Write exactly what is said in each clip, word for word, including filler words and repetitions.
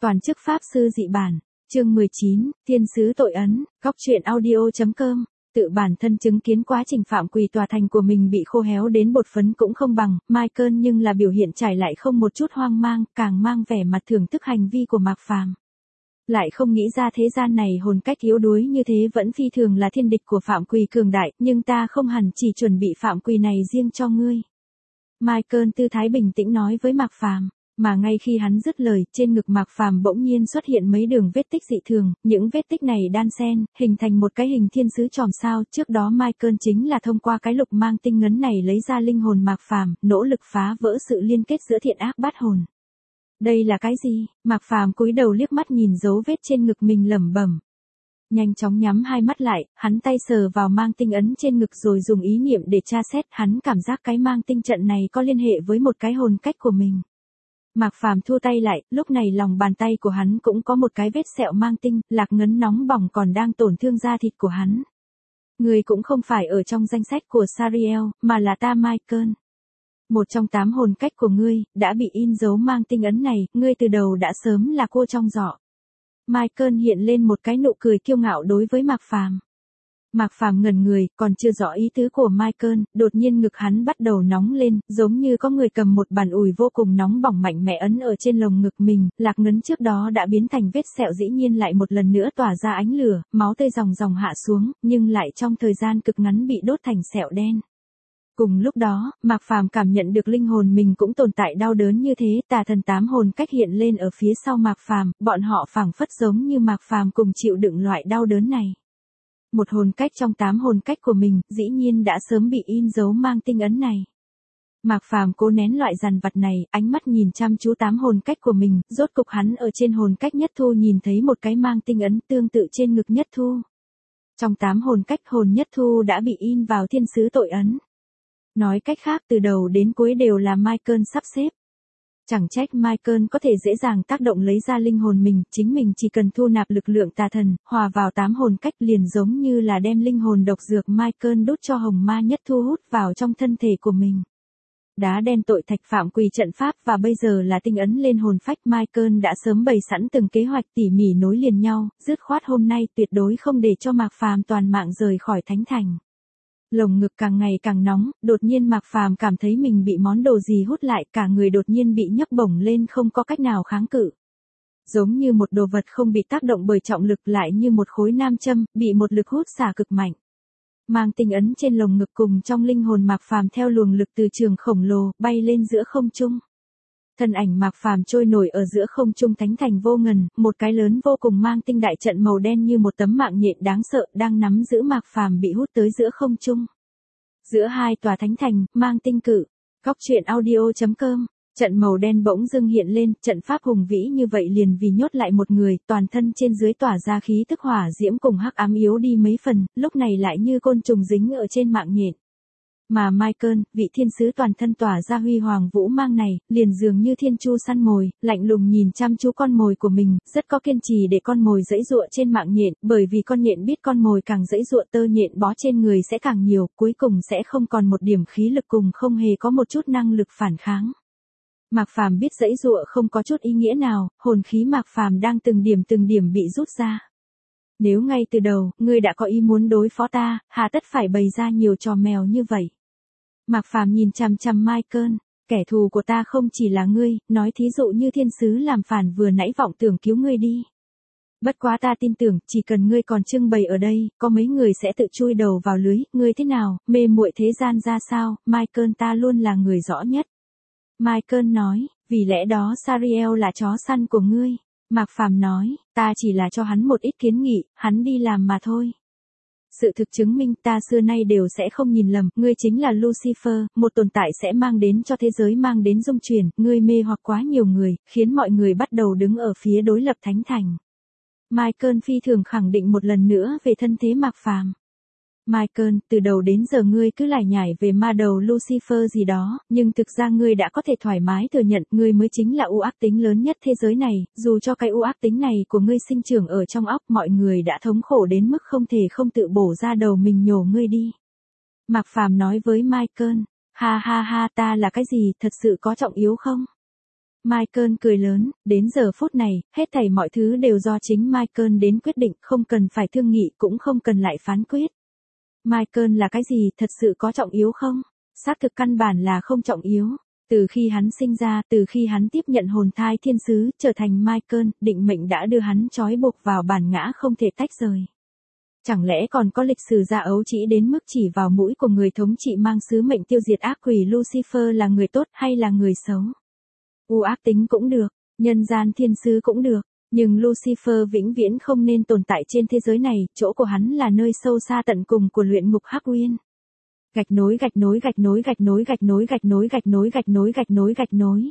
Toàn chức pháp sư dị bản, chương mười chín, thiên sứ tội ấn, góc truyện audio.com. Tự bản thân chứng kiến quá trình phạm quỳ tòa thành của mình bị khô héo đến bột phấn cũng không bằng, Michael nhưng là biểu hiện trải lại không một chút hoang mang, càng mang vẻ mặt thưởng thức hành vi của Mạc Phàm. Lại không nghĩ ra thế gian này hồn cách yếu đuối như thế vẫn phi thường là thiên địch của phạm quỳ cường đại, nhưng ta không hẳn chỉ chuẩn bị phạm quỳ này riêng cho ngươi. Michael tư thái bình tĩnh nói với Mạc Phàm. Mà ngay khi hắn dứt lời, trên ngực Mạc Phàm bỗng nhiên xuất hiện mấy đường vết tích dị thường, những vết tích này đan xen, hình thành một cái hình thiên sứ chòm sao, trước đó Michael chính là thông qua cái lục mang tinh ngấn này lấy ra linh hồn Mạc Phàm, nỗ lực phá vỡ sự liên kết giữa thiện ác bát hồn. Đây là cái gì? Mạc Phàm cúi đầu liếc mắt nhìn dấu vết trên ngực mình lẩm bẩm. Nhanh chóng nhắm hai mắt lại, hắn tay sờ vào mang tinh ấn trên ngực rồi dùng ý niệm để tra xét, hắn cảm giác cái mang tinh trận này có liên hệ với một cái hồn cách của mình. Mạc Phàm thua tay lại, lúc này lòng bàn tay của hắn cũng có một cái vết sẹo mang tinh, lạc ngấn nóng bỏng còn đang tổn thương da thịt của hắn. Người cũng không phải ở trong danh sách của Sariel, mà là ta Michael. Một trong tám hồn cách của ngươi, đã bị in dấu mang tinh ấn này, ngươi từ đầu đã sớm là cô trong giỏ. Michael hiện lên một cái nụ cười kiêu ngạo đối với Mạc Phàm. Mạc Phàm ngẩn người, còn chưa rõ ý tứ của Michael, đột nhiên ngực hắn bắt đầu nóng lên, giống như có người cầm một bàn ủi vô cùng nóng bỏng mạnh mẽ ấn ở trên lồng ngực mình, lạc ngấn trước đó đã biến thành vết sẹo dĩ nhiên lại một lần nữa tỏa ra ánh lửa, máu tươi ròng ròng hạ xuống, nhưng lại trong thời gian cực ngắn bị đốt thành sẹo đen. Cùng lúc đó, Mạc Phàm cảm nhận được linh hồn mình cũng tồn tại đau đớn như thế, tà thần tám hồn cách hiện lên ở phía sau Mạc Phàm, bọn họ phảng phất giống như Mạc Phàm cùng chịu đựng loại đau đớn này. Một hồn cách trong tám hồn cách của mình, dĩ nhiên đã sớm bị in dấu mang tinh ấn này. Mạc Phàm cố nén loại dằn vặt này, ánh mắt nhìn chăm chú tám hồn cách của mình, rốt cục hắn ở trên hồn cách Nhất Thu nhìn thấy một cái mang tinh ấn tương tự trên ngực Nhất Thu. Trong tám hồn cách hồn Nhất Thu đã bị in vào thiên sứ tội ấn. Nói cách khác từ đầu đến cuối đều là Michael sắp xếp. Chẳng trách Michael có thể dễ dàng tác động lấy ra linh hồn mình, chính mình chỉ cần thu nạp lực lượng tà thần, hòa vào tám hồn cách liền giống như là đem linh hồn độc dược Michael đút cho hồng ma Nhất Thu hút vào trong thân thể của mình. Đá đen tội thạch phạm quỳ trận pháp và bây giờ là tinh ấn lên hồn phách, Michael đã sớm bày sẵn từng kế hoạch tỉ mỉ nối liền nhau, dứt khoát hôm nay tuyệt đối không để cho Mạc Phàm toàn mạng rời khỏi thánh thành. Lồng ngực càng ngày càng nóng, đột nhiên Mạc Phàm cảm thấy mình bị món đồ gì hút lại, cả người đột nhiên bị nhấc bổng lên không có cách nào kháng cự. Giống như một đồ vật không bị tác động bởi trọng lực, lại như một khối nam châm, bị một lực hút xả cực mạnh. Mang tinh ấn trên lồng ngực cùng trong linh hồn Mạc Phàm theo luồng lực từ trường khổng lồ, bay lên giữa không trung. Thân ảnh Mạc Phàm trôi nổi ở giữa không trung thánh thành vô ngần, một cái lớn vô cùng mang tinh đại trận màu đen như một tấm mạng nhện đáng sợ đang nắm giữ Mạc Phàm bị hút tới giữa không trung. Giữa hai tòa thánh thành, mang tinh cự, góc truyện audio.com, trận màu đen bỗng dưng hiện lên, trận pháp hùng vĩ như vậy liền vì nhốt lại một người, toàn thân trên dưới tỏa ra khí tức hỏa diễm cùng hắc ám yếu đi mấy phần, lúc này lại như côn trùng dính ở trên mạng nhện. Mà Michael, vị thiên sứ toàn thân tỏa ra huy hoàng vũ mang này, liền dường như thiên chu săn mồi, lạnh lùng nhìn chăm chú con mồi của mình, rất có kiên trì để con mồi giãy giụa trên mạng nhện, bởi vì con nhện biết con mồi càng giãy giụa tơ nhện bó trên người sẽ càng nhiều, cuối cùng sẽ không còn một điểm khí lực cùng không hề có một chút năng lực phản kháng. Mạc Phàm biết giãy giụa không có chút ý nghĩa nào, hồn khí Mạc Phàm đang từng điểm từng điểm bị rút ra. Nếu ngay từ đầu, ngươi đã có ý muốn đối phó ta, hà tất phải bày ra nhiều trò mèo như vậy. Mạc Phàm nhìn chằm chằm Michael, kẻ thù của ta không chỉ là ngươi, nói thí dụ như thiên sứ làm phản vừa nãy vọng tưởng cứu ngươi đi. Bất quá ta tin tưởng, chỉ cần ngươi còn trưng bày ở đây, có mấy người sẽ tự chui đầu vào lưới, ngươi thế nào, mê muội thế gian ra sao, Michael ta luôn là người rõ nhất. Michael nói, vì lẽ đó Sariel là chó săn của ngươi. Mạc Phàm nói, ta chỉ là cho hắn một ít kiến nghị, hắn đi làm mà thôi. Sự thực chứng minh ta xưa nay đều sẽ không nhìn lầm, ngươi chính là Lucifer, một tồn tại sẽ mang đến cho thế giới mang đến dung chuyển, ngươi mê hoặc quá nhiều người, khiến mọi người bắt đầu đứng ở phía đối lập thánh thành. Michael phi thường khẳng định một lần nữa về thân thế Mạc Phàm. Michael, từ đầu đến giờ ngươi cứ lải nhải về ma đầu Lucifer gì đó, nhưng thực ra ngươi đã có thể thoải mái thừa nhận ngươi mới chính là u ác tính lớn nhất thế giới này, dù cho cái u ác tính này của ngươi sinh trưởng ở trong óc, mọi người đã thống khổ đến mức không thể không tự bổ ra đầu mình nhổ ngươi đi. Mạc Phàm nói với Michael, ha ha ha ta là cái gì, thật sự có trọng yếu không? Michael cười lớn, đến giờ phút này, hết thảy mọi thứ đều do chính Michael đến quyết định, không cần phải thương nghị cũng không cần lại phán quyết. Michael là cái gì, thật sự có trọng yếu không? Xác thực căn bản là không trọng yếu. Từ khi hắn sinh ra, từ khi hắn tiếp nhận hồn thai thiên sứ, trở thành Michael, định mệnh đã đưa hắn trói buộc vào bản ngã không thể tách rời. Chẳng lẽ còn có lịch sử gia ấu trĩ đến mức chỉ vào mũi của người thống trị mang sứ mệnh tiêu diệt ác quỷ Lucifer là người tốt hay là người xấu? U ác tính cũng được, nhân gian thiên sứ cũng được, nhưng Lucifer vĩnh viễn không nên tồn tại trên thế giới này, chỗ của hắn là nơi sâu xa tận cùng của luyện ngục Hắc Uyên. Gạch nối gạch nối gạch nối gạch nối gạch nối gạch nối gạch nối gạch nối gạch nối gạch nối.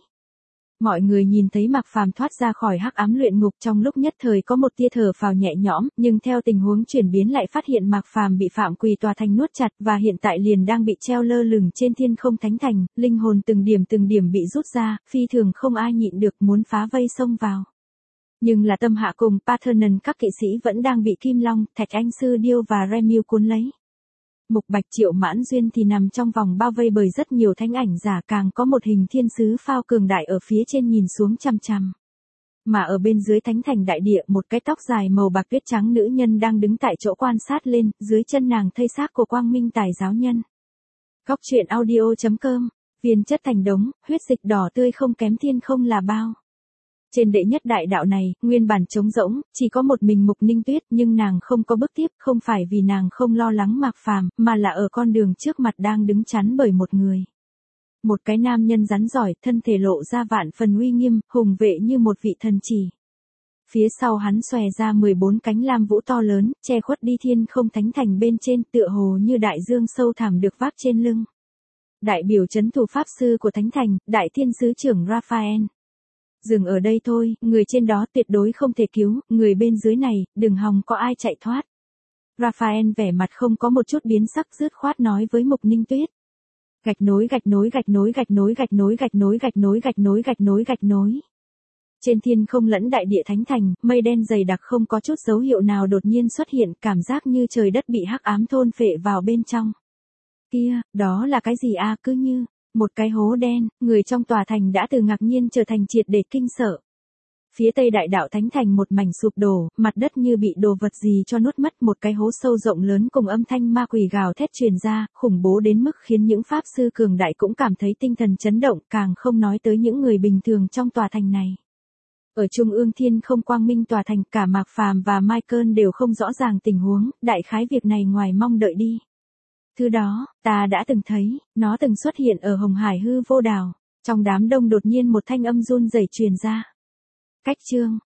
Mọi người nhìn thấy Mạc Phàm thoát ra khỏi hắc ám luyện ngục, trong lúc nhất thời có một tia thở phào nhẹ nhõm, nhưng theo tình huống chuyển biến lại phát hiện Mạc Phàm bị Phạm Quỳ tòa thành nuốt chặt và hiện tại liền đang bị treo lơ lửng trên thiên không thánh thành, linh hồn từng điểm từng điểm bị rút ra, phi thường không ai nhịn được muốn phá vây xông vào. Nhưng là Tâm Hạ cùng Parthenon các kỵ sĩ vẫn đang bị Kim Long, Thạch Anh Sư Điêu và Remiu cuốn lấy. Mục Bạch Triệu Mãn Duyên thì nằm trong vòng bao vây bởi rất nhiều thánh ảnh giả, càng có một hình thiên sứ phao cường đại ở phía trên nhìn xuống chằm chằm. Mà ở bên dưới thánh thành đại địa, một cái tóc dài màu bạc tuyết trắng nữ nhân đang đứng tại chỗ quan sát lên, dưới chân nàng thây xác của Quang Minh Tài giáo nhân. Góc truyện audio chấm com, viên chất thành đống, huyết dịch đỏ tươi không kém thiên không là bao. Trên đệ nhất đại đạo này, nguyên bản trống rỗng, chỉ có một mình Mục Ninh Tuyết, nhưng nàng không có bước tiếp, không phải vì nàng không lo lắng Mạc Phàm, mà là ở con đường trước mặt đang đứng chắn bởi một người. Một cái nam nhân rắn giỏi, thân thể lộ ra vạn phần uy nghiêm, hùng vệ như một vị thần chỉ. Phía sau hắn xòe ra mười bốn cánh lam vũ to lớn, che khuất đi thiên không thánh thành bên trên, tựa hồ như đại dương sâu thẳm được vác trên lưng. Đại biểu trấn thủ pháp sư của thánh thành, đại thiên sứ trưởng Raphael. Dừng ở đây thôi, người trên đó tuyệt đối không thể cứu, người bên dưới này, đừng hòng có ai chạy thoát. Raphael vẻ mặt không có một chút biến sắc, dứt khoát nói với Mục Ninh Tuyết. Gạch nối gạch nối gạch nối gạch nối gạch nối gạch nối gạch nối gạch nối gạch nối gạch nối. Trên thiên không lẫn đại địa thánh thành, mây đen dày đặc không có chút dấu hiệu nào đột nhiên xuất hiện, cảm giác như trời đất bị hắc ám thôn phệ vào bên trong. Kia, đó là cái gì a? Cứ như một cái hố đen, người trong tòa thành đã từ ngạc nhiên trở thành triệt để kinh sợ. Phía tây đại đạo thánh thành một mảnh sụp đổ, mặt đất như bị đồ vật gì cho nuốt mất, một cái hố sâu rộng lớn cùng âm thanh ma quỷ gào thét truyền ra, khủng bố đến mức khiến những pháp sư cường đại cũng cảm thấy tinh thần chấn động, càng không nói tới những người bình thường trong tòa thành này. Ở trung ương thiên không quang minh tòa thành, cả Mạc Phàm và Michael đều không rõ ràng tình huống, đại khái việc này ngoài mong đợi đi. Thứ đó, ta đã từng thấy, nó từng xuất hiện ở Hồng Hải hư vô đảo. Trong đám đông đột nhiên một thanh âm run rẩy truyền ra. Cách chương,